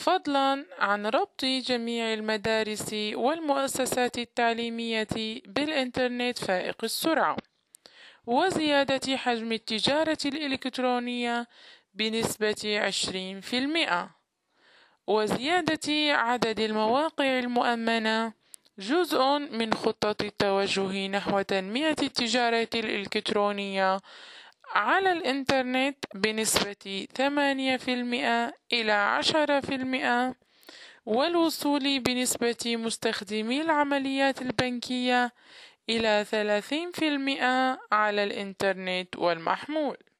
فضلاً عن ربط جميع المدارس والمؤسسات التعليمية بالإنترنت فائق السرعة، وزيادة حجم التجارة الإلكترونية بنسبة 20%، وزيادة عدد المواقع المؤمنة، جزء من خطة التوجه نحو تنمية التجارة الإلكترونية على الإنترنت بنسبة 8% إلى 10%، والوصول بنسبة مستخدمي العمليات البنكية إلى 30% على الإنترنت والمحمول.